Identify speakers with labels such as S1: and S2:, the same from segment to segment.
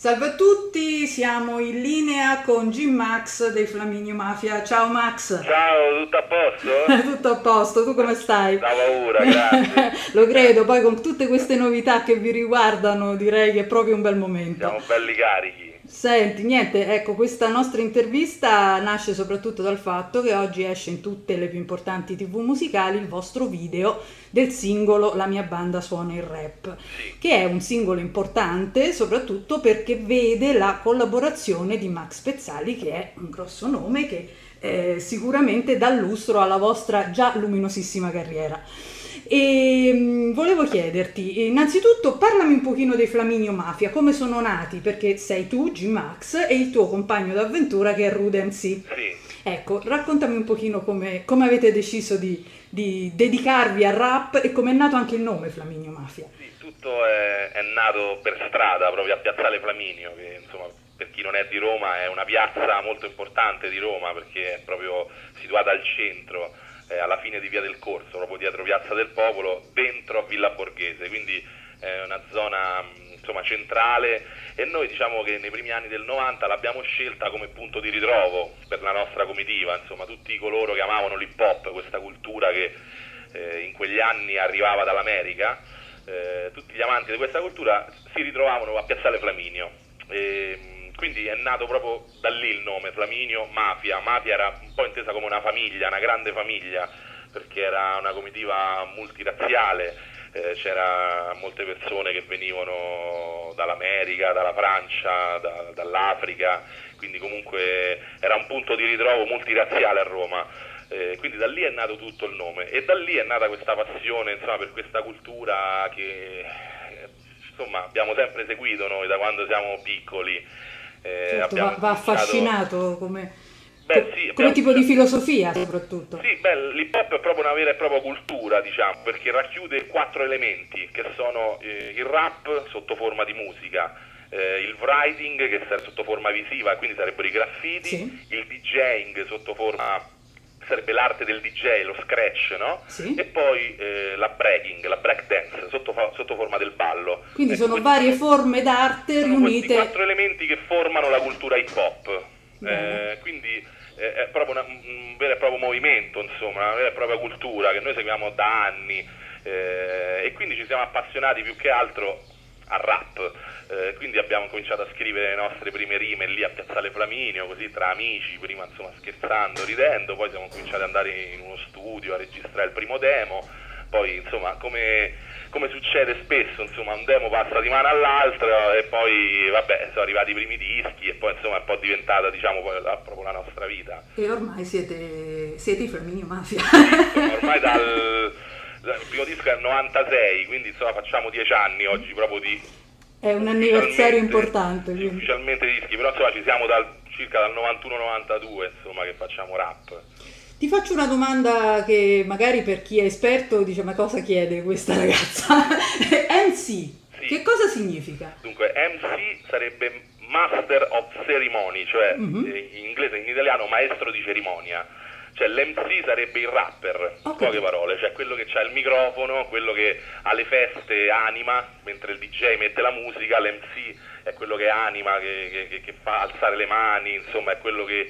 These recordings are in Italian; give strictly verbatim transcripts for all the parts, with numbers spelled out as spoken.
S1: Salve a tutti, siamo in linea con Jim Max dei Flaminio Mafia. Ciao Max.
S2: Ciao, tutto a posto?
S1: Tutto a posto, tu come stai?
S2: Da paura, grazie.
S1: Lo credo, poi con tutte queste novità che vi riguardano direi che è proprio un bel momento.
S2: Siamo belli carichi.
S1: Senti, niente, ecco, questa nostra intervista nasce soprattutto dal fatto che oggi esce in tutte le più importanti tivù musicali il vostro video del singolo La mia banda suona il rap,
S2: Sì.
S1: che è un singolo importante soprattutto perché vede la collaborazione di Max Pezzali, che è un grosso nome che eh, sicuramente dà lustro alla vostra già luminosissima carriera. E mh, volevo chiederti, innanzitutto parlami un pochino dei Flaminio Mafia, come sono nati, perché sei tu, G-Max, e il tuo compagno d'avventura che è Rude M C.
S2: Sì.
S1: Ecco, raccontami un pochino come, come avete deciso di, di dedicarvi al rap e come è nato anche il nome Flaminio Mafia.
S2: Sì, tutto è, è nato per strada, proprio a Piazzale Flaminio, che insomma per chi non è di Roma è una piazza molto importante di Roma perché è proprio situata al centro. Eh, alla fine di Via del Corso, proprio dietro Piazza del Popolo, dentro a Villa Borghese, quindi è una zona insomma centrale e noi diciamo che nei primi anni del novanta l'abbiamo scelta come punto di ritrovo per la nostra comitiva, insomma tutti coloro che amavano l'hip hop, questa cultura che eh, in quegli anni arrivava dall'America, eh, tutti gli amanti di questa cultura si ritrovavano a Piazzale Flaminio. E, quindi è nato proprio da lì il nome, Flaminio Mafia. Mafia era un po' intesa come una famiglia, una grande famiglia, perché era una comitiva multirazziale, eh, c'era molte persone che venivano dall'America, dalla Francia, da, dall'Africa, quindi comunque era un punto di ritrovo multirazziale a Roma. Eh, quindi da lì è nato tutto il nome e da lì è nata questa passione insomma, per questa cultura che insomma, abbiamo sempre seguito noi da quando siamo piccoli. Eh,
S1: certo, va, va affascinato come,
S2: beh, sì,
S1: come
S2: beh,
S1: tipo di filosofia soprattutto.
S2: Sì, beh, l'hip hop è proprio una vera e propria cultura, diciamo, perché racchiude quattro elementi che sono eh, il rap sotto forma di musica, eh, il writing che serve sotto forma visiva, quindi sarebbero i graffiti,
S1: sì.
S2: il DJing sotto forma sarebbe l'arte del D J, lo scratch, no?
S1: Sì.
S2: E poi eh, la breaking, la break dance, sotto, sotto forma del ballo.
S1: Quindi
S2: ecco,
S1: sono varie
S2: sono,
S1: forme d'arte
S2: sono
S1: riunite.
S2: Questi quattro elementi che formano la cultura hip hop. Eh, quindi eh, è proprio una, un vero e proprio movimento, insomma, una vera e propria cultura che noi seguiamo da anni eh, e quindi ci siamo appassionati più che altro al rap. Eh, quindi abbiamo cominciato a scrivere le nostre prime rime lì a Piazzale Flaminio, così tra amici, prima insomma scherzando, ridendo, poi siamo cominciati ad andare in uno studio a registrare il primo demo, poi insomma come, come succede spesso, insomma un demo passa di mano all'altra e poi vabbè sono arrivati i primi dischi e poi insomma è un po' diventata diciamo poi la, proprio la nostra vita.
S1: E ormai siete, siete i Flaminio Mafia.
S2: Sì, ormai dal, dal primo disco è il novantasei, quindi insomma facciamo dieci anni oggi proprio di...
S1: È un anniversario importante.
S2: Sì, ufficialmente dischi, però insomma ci siamo dal, circa dal novantuno novantadue insomma che facciamo rap.
S1: Ti faccio una domanda che magari per chi è esperto dice ma cosa chiede questa ragazza? M C, sì. Che cosa significa?
S2: Dunque M C sarebbe Master of Ceremony, cioè mm-hmm. in inglese, in italiano maestro di cerimonia. Cioè l'M C sarebbe il rapper, in okay. poche parole, cioè quello che ha il microfono, quello che alle feste anima, mentre il D J mette la musica, l'M C è quello che anima, che, che, che fa alzare le mani, insomma è quello che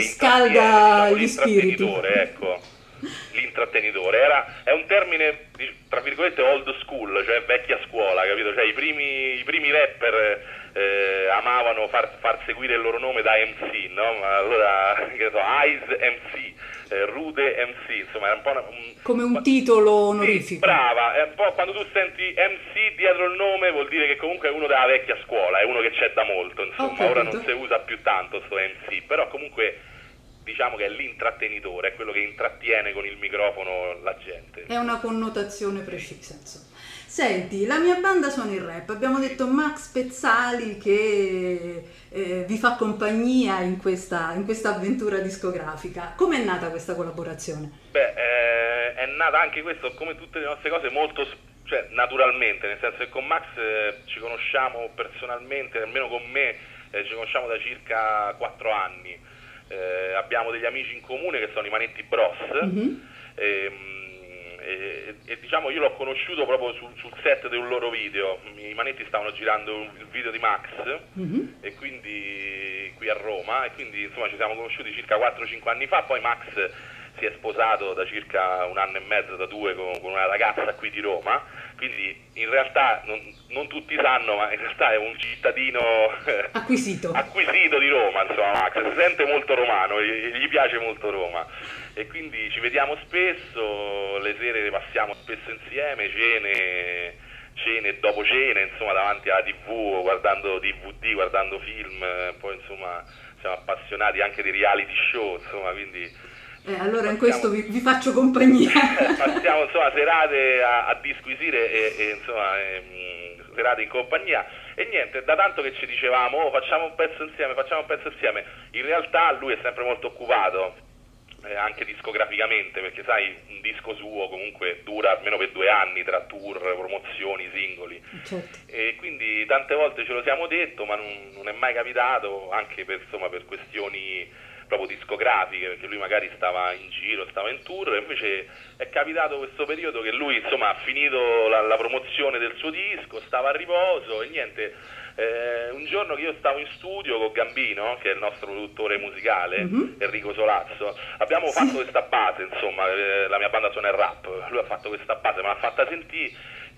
S1: riscalda
S2: che
S1: gli spiriti.
S2: Ecco, l'intrattenitore. Era, è un termine, tra virgolette, old school, cioè vecchia scuola, capito? Cioè i primi, i primi rapper eh, amavano far, far seguire il loro nome da M C, no? Ma allora, che so, Eyes M C. Eh, Rude M C, insomma era un po' una, un,
S1: come un titolo onorifico.
S2: Sì, brava, è un po' quando tu senti M C dietro il nome vuol dire che comunque è uno della vecchia scuola, è uno che c'è da molto, insomma, ora non si usa più tanto sto M C, però comunque diciamo che è l'intrattenitore, è quello che intrattiene con il microfono la gente.
S1: È una connotazione precisa, insomma. Senti, la mia banda suona il rap, abbiamo detto Max Pezzali che eh, vi fa compagnia in questa, in questa avventura discografica. Come è nata questa collaborazione?
S2: Beh, eh, è nata anche questo, come tutte le nostre cose, molto cioè, naturalmente, nel senso che con Max eh, ci conosciamo personalmente, almeno con me, eh, ci conosciamo da circa quattro anni. Eh, abbiamo degli amici in comune che sono i Manetti Bros, mm-hmm. e, E, e diciamo io l'ho conosciuto proprio sul, sul set di un loro video. I Manetti stavano girando il video di Max, mm-hmm. e quindi qui a Roma, e quindi insomma ci siamo conosciuti circa quattro cinque anni fa. Poi Max si è sposato da circa un anno e mezzo, da due, con, con una ragazza qui di Roma, quindi in realtà non, non tutti sanno, ma in realtà è un cittadino
S1: acquisito
S2: acquisito di Roma, insomma. Max si sente molto romano, gli, gli piace molto Roma, e quindi ci vediamo spesso, le sere le passiamo spesso insieme, cene, cene e dopo cene, insomma, davanti alla tivù, guardando D V D, guardando film, poi insomma siamo appassionati anche di reality show, insomma, quindi
S1: eh, allora passiamo, in questo vi, vi faccio compagnia.
S2: Passiamo insomma serate a, a disquisire e, e insomma e, mh, serate in compagnia, e niente, da tanto che ci dicevamo oh, facciamo un pezzo insieme, facciamo un pezzo insieme, in realtà lui è sempre molto occupato. Eh, anche discograficamente, perché sai, un disco suo comunque dura almeno per due anni tra tour, promozioni, singoli,
S1: certo.
S2: E quindi tante volte ce lo siamo detto, ma non, non è mai capitato, anche per, insomma, per questioni proprio discografiche, perché lui magari stava in giro, stava in tour, e invece è capitato questo periodo che lui insomma ha finito la, la promozione del suo disco, stava a riposo, e niente. Eh, un giorno che io stavo in studio con Gambino, che è il nostro produttore musicale, mm-hmm. Enrico Solazzo, abbiamo sì. fatto questa base, insomma, eh, la mia banda suona il rap, lui ha fatto questa base, me l'ha fatta sentire,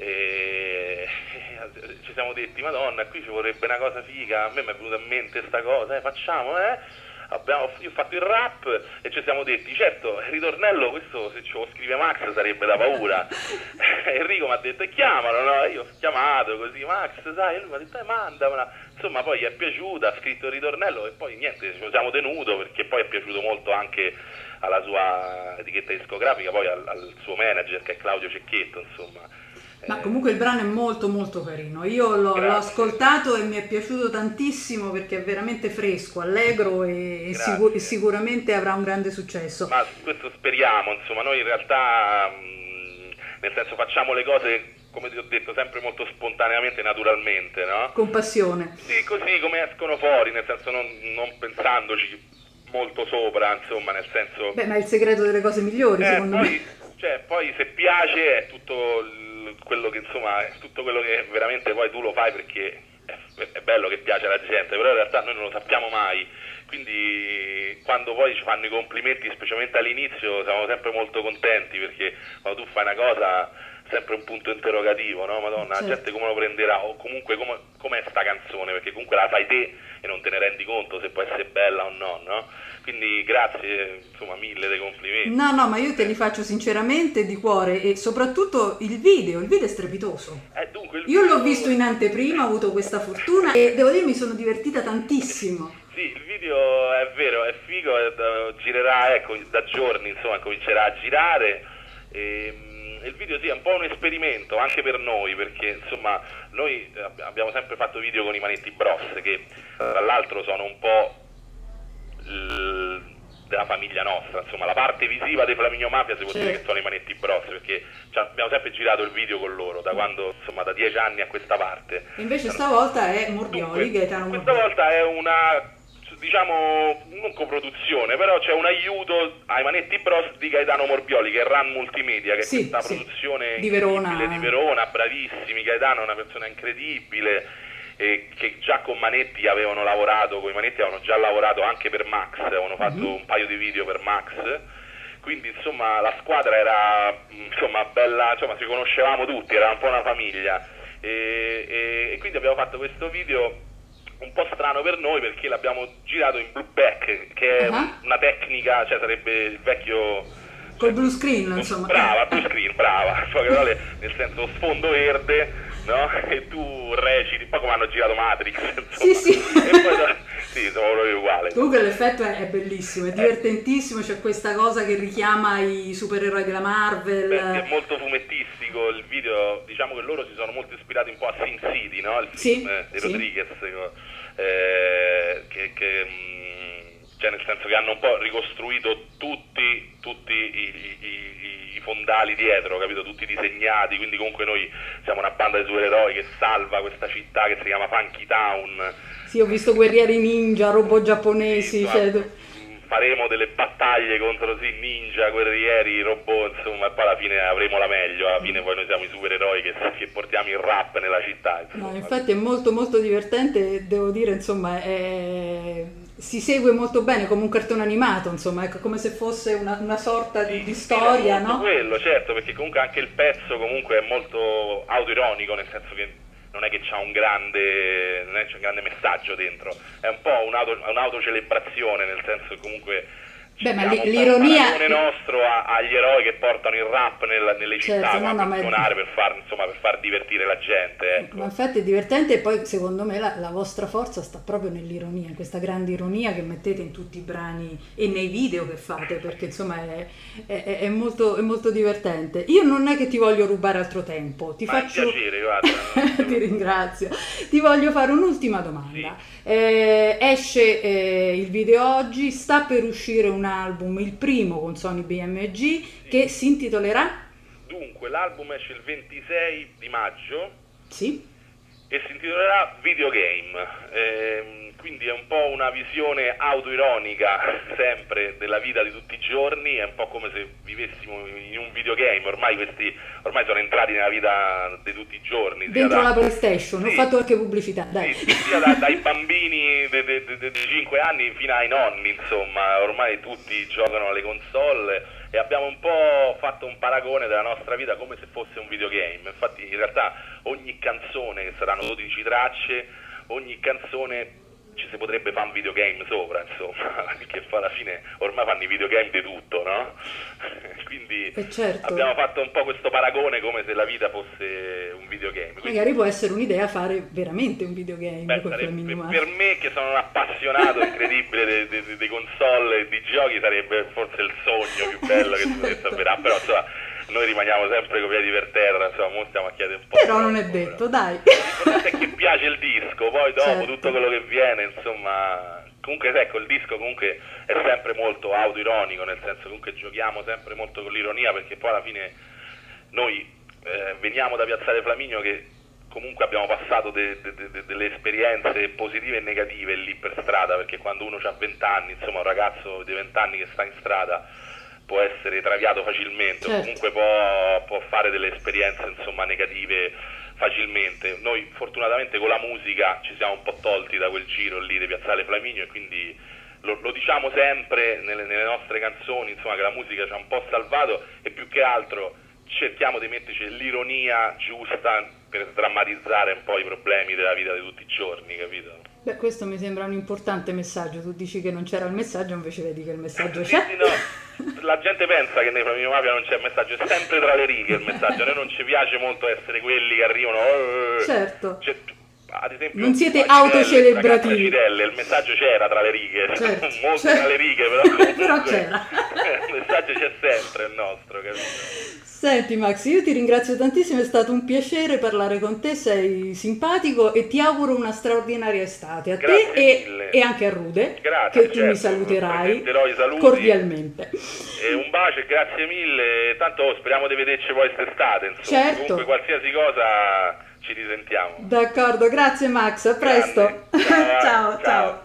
S2: e ci siamo detti, madonna, qui ci vorrebbe una cosa figa, a me mi è venuta in mente questa cosa, eh, facciamo, eh? Abbiamo, io ho fatto il rap e ci siamo detti, certo, il ritornello questo se ce lo scrive Max sarebbe da paura. Enrico mi ha detto chiamalo, no? Io ho chiamato così, Max sai, e lui mi ha detto eh, mandamela, insomma poi gli è piaciuta, ha scritto il ritornello, e poi niente, ce lo siamo tenuto, perché poi è piaciuto molto anche alla sua etichetta discografica, poi al, al suo manager che è Claudio Cecchetto, insomma.
S1: Ma comunque il brano è molto molto carino, io l'ho, l'ho ascoltato e mi è piaciuto tantissimo, perché è veramente fresco, allegro, e, e sicur- sicuramente avrà un grande successo.
S2: Ma questo speriamo, insomma, noi in realtà mh, nel senso facciamo le cose, come ti ho detto, sempre molto spontaneamente, naturalmente, no?
S1: Con passione.
S2: Sì, così come escono fuori, nel senso non, non pensandoci molto sopra, insomma, nel senso...
S1: Beh, ma è il segreto delle cose migliori,
S2: eh,
S1: secondo
S2: poi,
S1: me.
S2: Cioè, poi se piace è tutto... il, quello che insomma è tutto quello che veramente poi tu lo fai perché è, è bello che piace alla gente, però in realtà noi non lo sappiamo mai, quindi quando poi ci fanno i complimenti, specialmente all'inizio, siamo sempre molto contenti, perché quando tu fai una cosa sempre un punto interrogativo, no? Madonna, certo. La gente come lo prenderà, o comunque come, com'è sta canzone, perché comunque la fai te e non te ne rendi conto se può essere bella o no, no? Quindi grazie, insomma, mille dei complimenti.
S1: No, no, ma io te li faccio sinceramente di cuore, e soprattutto il video, il video è strepitoso.
S2: Eh, dunque, il
S1: io
S2: video...
S1: l'ho visto in anteprima, ho avuto questa fortuna e devo dire mi sono divertita tantissimo.
S2: Sì, il video è vero, è figo, è, girerà, ecco, da giorni, insomma, comincerà a girare, e il video sì è un po' un esperimento anche per noi, perché insomma noi abbiamo sempre fatto video con i Manetti Bros, che tra l'altro sono un po' l... della famiglia nostra, insomma la parte visiva dei Flaminio Mafia si può dire che sono i Manetti Bros, perché abbiamo sempre girato il video con loro da quando, insomma, da dieci anni a questa parte.
S1: Invece stavolta è Morbioli,
S2: Dunque,
S1: Gaetano Morbioli.
S2: Questa volta è una, diciamo, non coproduzione, però c'è un aiuto ai Manetti Bros di Gaetano Morbioli, che è Run Multimedia, che
S1: sì,
S2: è questa
S1: sì.
S2: produzione
S1: di Verona.
S2: di Verona, bravissimi, Gaetano è una persona incredibile, e che già con Manetti avevano lavorato, con i Manetti avevano già lavorato anche per Max, avevano fatto mm-hmm. un paio di video per Max, quindi insomma la squadra era, insomma, bella, insomma si conoscevamo tutti, era un po' una famiglia, e, e, e quindi abbiamo fatto questo video un po' strano per noi, perché l'abbiamo girato in blue back, che è uh-huh. una tecnica, cioè sarebbe il vecchio...
S1: Col blue screen, insomma.
S2: Brava, blue screen, brava, nel senso sfondo verde, no? E tu reciti, poi come hanno girato Matrix, insomma.
S1: Sì, sì.
S2: E poi, sì, sono proprio uguali.
S1: Comunque l'effetto è, è bellissimo, è divertentissimo, c'è questa cosa che richiama i supereroi della Marvel.
S2: Beh, è molto fumettistico il video, diciamo che loro si sono molto ispirati un po' a Sin City, no? Il film
S1: sì,
S2: di
S1: sì.
S2: Rodriguez, eh, che... che cioè nel senso che hanno un po' ricostruito tutti, tutti i, i, i fondali dietro, capito? Tutti disegnati, quindi comunque noi siamo una banda di supereroi che salva questa città che si chiama Funky Town.
S1: Sì, ho visto guerrieri ninja, robot giapponesi,
S2: sì,
S1: cioè...
S2: faremo delle battaglie contro sì, ninja, guerrieri, robot, insomma, e poi alla fine avremo la meglio, alla fine poi noi siamo i supereroi che, che portiamo il rap nella città. Insomma.
S1: No, infatti è molto molto divertente, devo dire, insomma, è... si segue molto bene come un cartone animato, insomma, ecco, come se fosse una, una sorta di,
S2: sì,
S1: di storia,
S2: sì,
S1: no?
S2: Quello, certo, perché comunque anche il pezzo comunque è molto autoironico, nel senso che non è che c'ha un grande, non è c'è un grande messaggio dentro, è un po' un'auto, un'autocelebrazione, nel senso che comunque
S1: Beh, ma
S2: un
S1: l'ironia
S2: paragone nostro a, agli eroi che portano il rap nel, nelle città,
S1: certo, no, no, ma...
S2: suonare per far, insomma, per far divertire la gente, ecco.
S1: Ma infatti è divertente, e poi secondo me la, la vostra forza sta proprio nell'ironia, in questa grande ironia che mettete in tutti i brani e nei video che fate, perché insomma è, è, è, molto, è molto divertente. Io non è che ti voglio rubare altro tempo, ti
S2: ma
S1: faccio...
S2: è un piacere, guarda.
S1: Ti ringrazio. Ti voglio fare un'ultima domanda.
S2: Sì.
S1: Eh, esce eh, il video oggi, sta per uscire un album, il primo con Sony B M G, sì. che si intitolerà?
S2: Dunque, l'album esce il ventisei di maggio.
S1: Sì.
S2: E si intitolerà Videogame, eh, quindi è un po' una visione autoironica sempre della vita di tutti i giorni, è un po' come se vivessimo in un videogame, ormai questi ormai sono entrati nella vita di tutti i giorni.
S1: Dentro
S2: da,
S1: la PlayStation, sì, ho fatto anche pubblicità, dai.
S2: Sì, sia da, dai bambini di cinque anni fino ai nonni, insomma, ormai tutti giocano alle console. E abbiamo un po' fatto un paragone della nostra vita come se fosse un videogame. Infatti in realtà ogni canzone, che saranno dodici tracce, ogni canzone ci si potrebbe fare un videogame sopra, insomma, perché poi alla fine ormai fanno i videogame di tutto, no? Quindi
S1: certo.
S2: abbiamo fatto un po' questo paragone come se la vita fosse un videogame. Quindi,
S1: magari può essere un'idea fare veramente un videogame.
S2: Beh, sarebbe, per me che sono un appassionato incredibile dei console e di giochi, sarebbe forse il sogno più bello che si potesse avverare, però insomma noi rimaniamo sempre con i piedi per terra, insomma, mo stiamo a chiedere un po'.
S1: Però non è detto, dai.
S2: L'importante è che piace il disco, poi dopo
S1: certo.
S2: tutto quello che viene, insomma, comunque ecco, il disco comunque è sempre molto autoironico, nel senso che comunque giochiamo sempre molto con l'ironia, perché poi alla fine noi eh, veniamo da Piazzale Flaminio che comunque abbiamo passato de, de, de, delle esperienze positive e negative lì per strada, perché quando uno ha venti anni, insomma un ragazzo di venti anni che sta in strada può essere traviato facilmente, certo. o comunque può, può fare delle esperienze insomma negative facilmente. Noi fortunatamente con la musica ci siamo un po' tolti da quel giro lì di Piazzale Flaminio, e quindi lo, lo diciamo sempre nelle, nelle nostre canzoni, insomma, che la musica ci ha un po' salvato, e più che altro cerchiamo di metterci l'ironia giusta per drammatizzare un po' i problemi della vita di tutti i giorni, capito?
S1: Beh, questo mi sembra un importante messaggio. Tu dici che non c'era il messaggio, invece vedi che il messaggio
S2: sì,
S1: c'è.
S2: Sì, no. La gente pensa che nei Flaminio Mafia non c'è il messaggio, è sempre tra le righe il messaggio. A noi non ci piace molto essere quelli che arrivano.
S1: Certo.
S2: Cioè, ad esempio,
S1: non siete autocelebrativi.
S2: Il messaggio c'era tra le righe,
S1: certo,
S2: molto
S1: certo.
S2: tra le righe, però, comunque,
S1: però c'era.
S2: Il messaggio c'è sempre, il nostro, capito?
S1: Senti Max, io ti ringrazio tantissimo, è stato un piacere parlare con te, sei simpatico e ti auguro una straordinaria estate a
S2: Grazie
S1: te e,
S2: mille.
S1: e anche a Rude,
S2: grazie,
S1: che tu
S2: certo,
S1: mi saluterai
S2: saluti,
S1: cordialmente.
S2: E un bacio e grazie mille, tanto oh, speriamo di vederci poi quest'estate, insomma.
S1: Certo.
S2: Comunque qualsiasi cosa ci risentiamo.
S1: D'accordo, grazie Max, a presto.
S2: Ciao,
S1: ciao. ciao.